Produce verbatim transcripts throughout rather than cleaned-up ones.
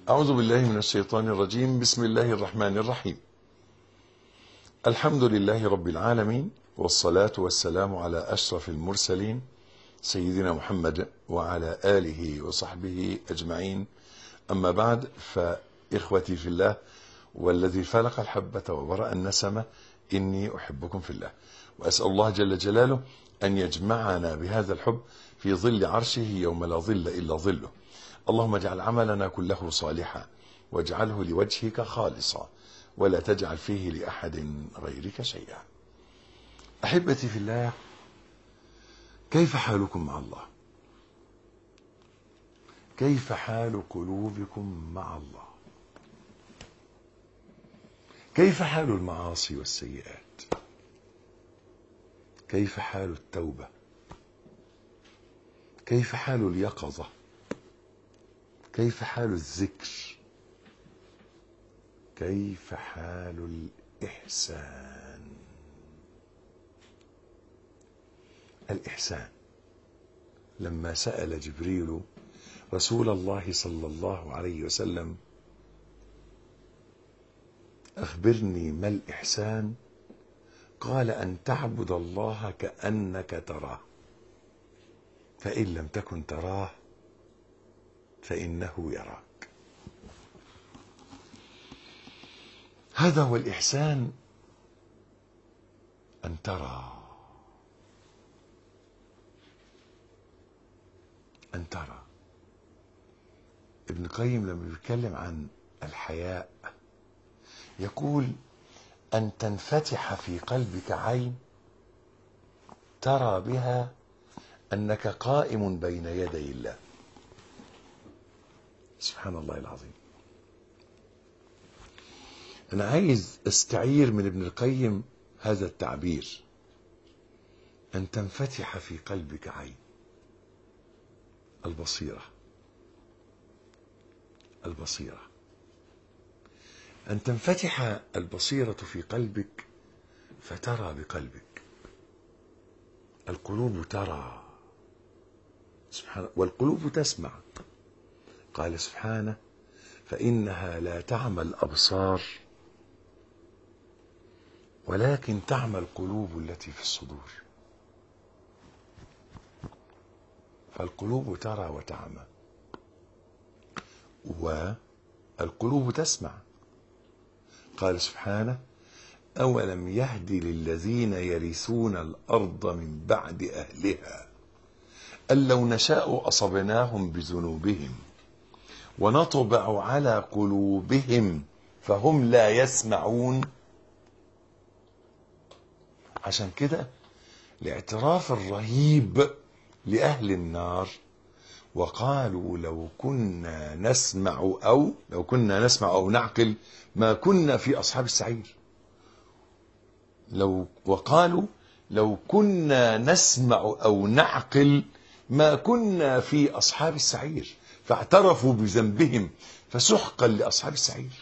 أعوذ بالله من الشيطان الرجيم. بسم الله الرحمن الرحيم. الحمد لله رب العالمين، والصلاة والسلام على أشرف المرسلين سيدنا محمد وعلى آله وصحبه أجمعين. أما بعد، فإخوتي في الله والذي فلق الحبة وبرأ النسمة، إني أحبكم في الله، وأسأل الله جل جلاله أن يجمعنا بهذا الحب في ظل عرشه يوم لا ظل إلا ظله. اللهم اجعل عملنا كله صالحا، واجعله لوجهك خالصا، ولا تجعل فيه لأحد غيرك شيئا. أحبتي في الله، كيف حالكم مع الله؟ كيف حال قلوبكم مع الله؟ كيف حال المعاصي والسيئات؟ كيف حال التوبة؟ كيف حال اليقظة؟ كيف حال الذكر؟ كيف حال الإحسان؟ الإحسان، لما سأل جبريل رسول الله صلى الله عليه وسلم: أخبرني ما الإحسان؟ قال: أن تعبد الله كأنك تراه، فإن لم تكن تراه فإنه يراك. هذا هو الإحسان، أن ترى أن ترى ابن القيم لما بيتكلم عن الحياء يقول: أن تنفتح في قلبك عين ترى بها أنك قائم بين يدي الله. سبحان الله العظيم. أنا عايز أستعير من ابن القيم هذا التعبير: أن تنفتح في قلبك عين، البصيرة البصيرة أن تنفتح البصيرة في قلبك فترى بقلبك. القلوب ترى، سبحانه، والقلوب تسمع. قال سبحانه: فإنها لا تعمى الأبصار ولكن تعمى القلوب التي في الصدور. فالقلوب ترى وتعمى، والقلوب تسمع. قال سبحانه: أولم يهد للذين يرثون الأرض من بعد أهلها أن لو نشاء أصبناهم بذنوبهم ونطبع على قلوبهم فهم لا يسمعون. عشان كده الاعتراف الرهيب لأهل النار: وقالوا لو كنا نسمع أو لو كنا نسمع أو نعقل ما كنا في أصحاب السعير. لو وقالوا لو كنا نسمع أو نعقل ما كنا في أصحاب السعير، فاعترفوا بذنبهم فسحقا لأصحاب السعير.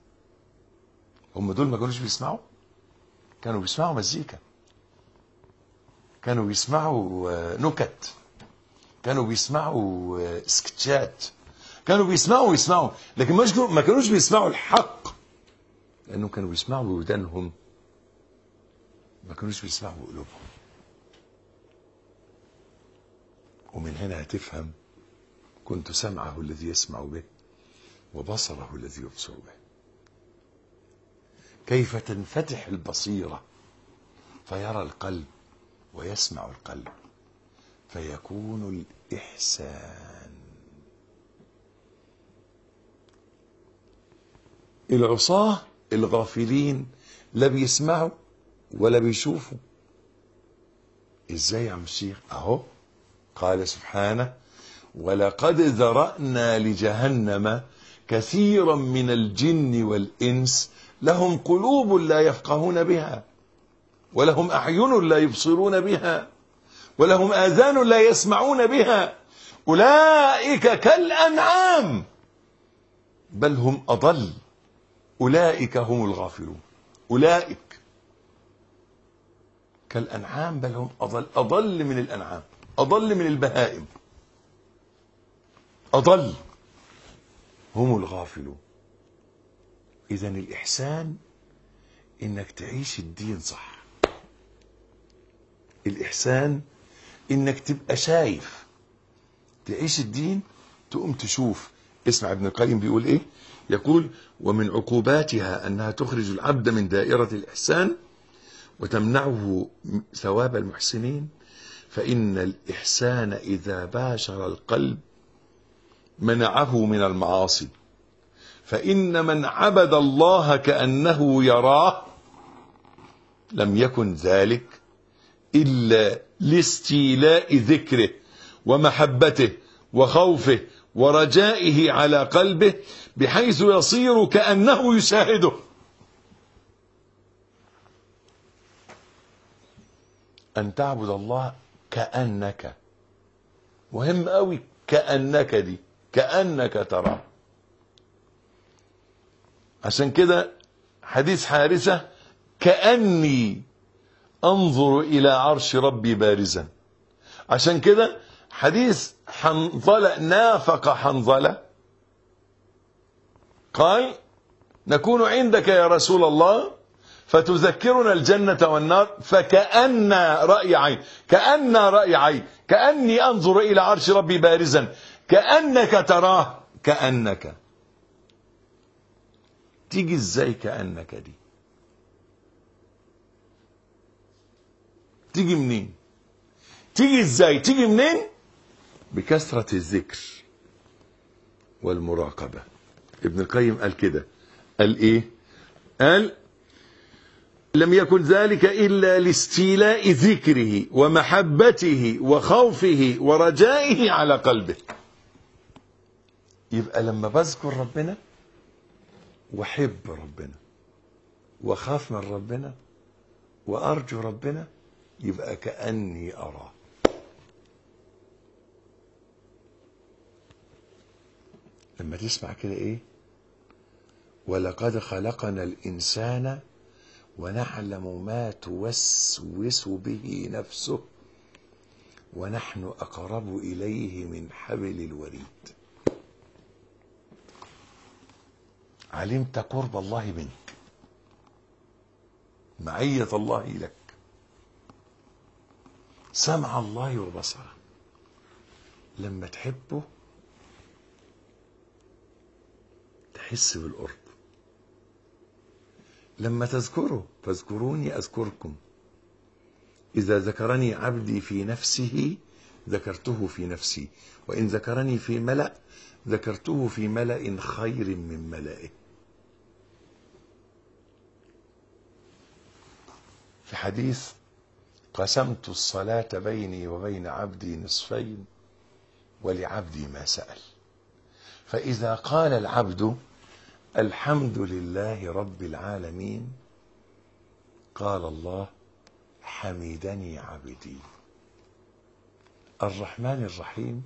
هم دول ما كانوش بيسمعوا، كانوا بيسمعوا مزيكا، كانوا بيسمعوا نكت، كانوا بيسمعوا سكتشات، كانوا بيسمعوا ويسمعوا لكن ما كانوش بيسمعوا الحق، لأنهم كانوا بيسمعوا بودانهم، ما كانوش بيسمعوا بقلوبهم. ومن هنا هتفهم: كنت سمعه الذي يسمع به وبصره الذي يبصر به. كيف تنفتح البصيرة فيرى القلب ويسمع القلب فيكون الإحسان. العصاة الغافلين لا بيسمعوا ولا بيشوفوا. ازاي يا عم الشيخ؟ اهو قال سبحانه: ولقد ذرأنا لجهنم كثيرا من الجن والإنس لهم قلوب لا يفقهون بها ولهم أعين لا يبصرون بها ولهم آذان لا يسمعون بها أولئك كالأنعام بل هم أضل أولئك هم الغافلون. أولئك كالأنعام بل هم أضل، أضل من الأنعام، أضل من البهائم، أضل. هم الغافلون. إذن الإحسان إنك تعيش الدين صح. الإحسان إنك تبقى شايف، تعيش الدين تقوم تشوف. اسمع ابن القيم بيقول إيه؟ يقول: ومن عقوباتها أنها تخرج العبد من دائرة الإحسان وتمنعه ثواب المحسنين، فإن الإحسان إذا باشر القلب منعه من المعاصي، فإن من عبد الله كأنه يراه لم يكن ذلك إلا لاستيلاء ذكره ومحبته وخوفه ورجائه على قلبه، بحيث يصير كأنه يشاهده. أن تعبد الله كأنك، مهم قوي كأنك دي، كأنك تراه. عشان كده حديث حارثة: كأني أنظر إلى عرش ربي بارزا. عشان كده حديث حنظلة، نافق حنظلة قال: نكون عندك يا رسول الله فتذكرنا الجنة والنار فكأن رأي عين، كأن رأي عين، كأني أنظر إلى عرش ربي بارزا، كأنك تراه. كأنك تيجي ازاي؟ كأنك دي تيجي منين؟ تيجي ازاي؟ تيجي منين؟ بكثرة الذكر والمراقبة. ابن القيم قال كده، قال ايه؟ قال: لم يكن ذلك إلا لاستيلاء ذكره ومحبته وخوفه ورجائه على قلبه. يبقى لما بذكر ربنا وحب ربنا وخاف من ربنا وأرجو ربنا، يبقى كأني أراه. لما تسمع كده ايه؟ ولقد خلقنا الإنسان ونعلم ما توسوس به نفسه ونحن أقرب إليه من حبل الوريد. علمت قرب الله منك، معية الله لك، سمع الله وبصره. لما تحبه تحس بالقرب. لما تذكره: فاذكروني أذكركم، إذا ذكرني عبدي في نفسه ذكرته في نفسي، وإن ذكرني في ملأ ذكرته في ملأ خير من ملئه. في حديث: قسمت الصلاة بيني وبين عبدي نصفين ولعبدي ما سأل، فإذا قال العبد الحمد لله رب العالمين قال الله: حمدني عبدي. الرحمن الرحيم: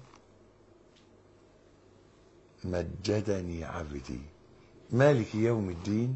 مجدني عبدي. مالك يوم الدين: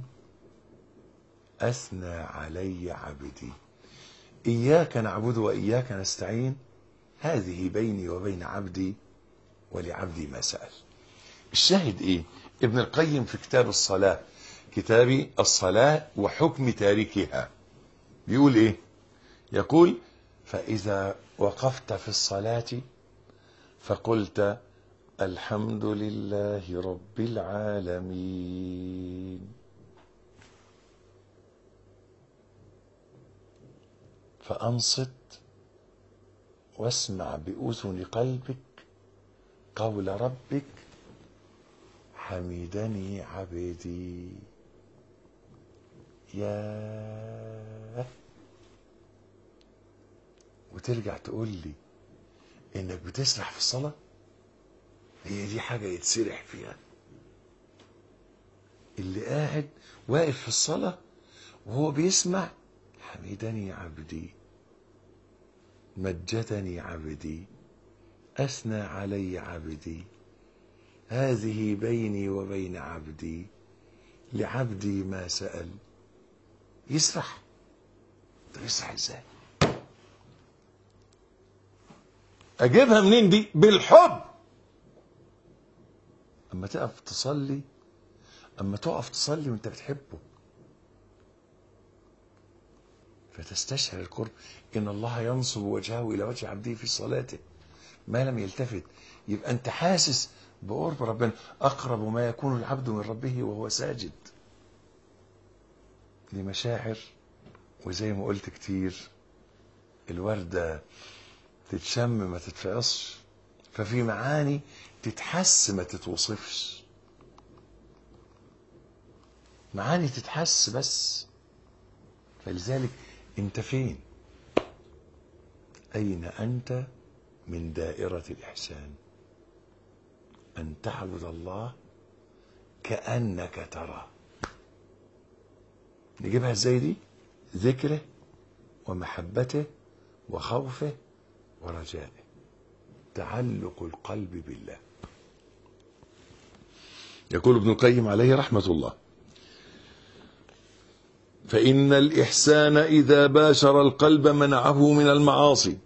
أثنى علي عبدي. إياك نعبد وإياك نستعين: هذه بيني وبين عبدي ولعبدي ما سأل. الشاهد إيه؟ ابن القيم في كتاب الصلاة، كتاب الصلاة وحكم تاركها، بيقول إيه؟ يقول: فإذا وقفت في الصلاة فقلت الحمد لله رب العالمين، فأنصت واسمع بأذن قلبك قول ربك: حمدني عبدي. يا وترجع تقول لي انك بتسرح في الصلاة؟ هي دي حاجة يتسرح فيها؟ اللي قاعد واقف في الصلاة وهو بيسمع حمدني عبدي، مجدني عبدي، أثنى علي عبدي، هذه بيني وبين عبدي، لعبدي ما سأل، يسرح. طب يسرح ازاي؟ اجيبها منين دي؟ بالحب. اما تقف تصلي، اما تقف تصلي وانت بتحبه، فتستشعر القرب. ان الله ينصب وجهه الى وجه عبده في صلاته ما لم يلتفت. يبقى انت حاسس بقرب ربنا. اقرب ما يكون العبد من ربه وهو ساجد. دي مشاعر، وزي ما قلت كتير الوردة تتشم ما تتفقصش، ففي معاني تتحس ما تتوصفش، معاني تتحس بس. فلذلك انت فين؟ اين انت من دائرة الاحسان؟ ان تعبد الله كأنك تراه. نجيبها ازاي دي؟ ذكره ومحبته وخوفه ورجائه، تعلق القلب بالله. يقول ابن القيم عليه رحمة الله: فإن الإحسان إذا باشر القلب منعه من المعاصي،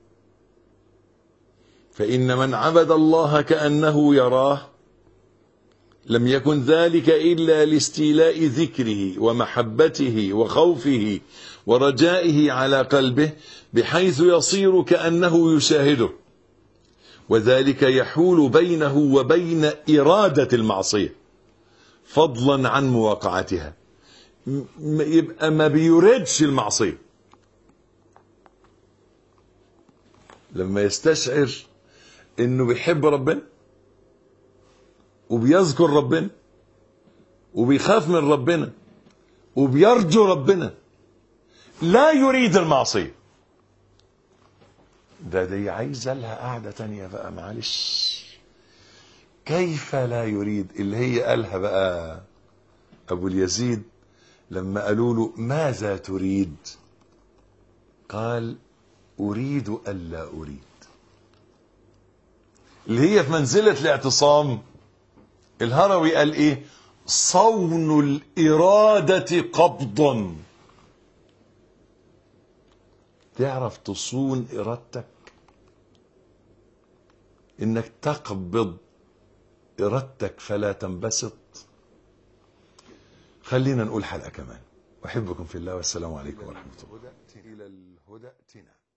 فإن من عبد الله كأنه يراه لم يكن ذلك إلا لاستيلاء ذكره ومحبته وخوفه ورجائه على قلبه، بحيث يصير كأنه يشاهده، وذلك يحول بينه وبين إرادة المعصية فضلا عن مواقعتها. يبقى ما بيردش المعصية لما يستشعر انه بيحب ربنا وبيذكر ربنا وبيخاف من ربنا وبيرجو ربنا، لا يريد المعصية. ده دي عايزة لها قاعدة تانية بقى، معلش. كيف لا يريد؟ اللي هي قالها بقى أبو اليزيد لما قالوا له ماذا تريد؟ قال أريد ألا أريد. اللي هي في منزلة الاعتصام. الهروي قال إيه؟ صون الإرادة قبضا. تعرف تصون إرادتك؟ إنك تقبض إرادتك فلا تنبسط. خلينا نقول حلقة كمان. أحبكم في الله والسلام عليكم ورحمة الله. إلى الهدى ائتنا.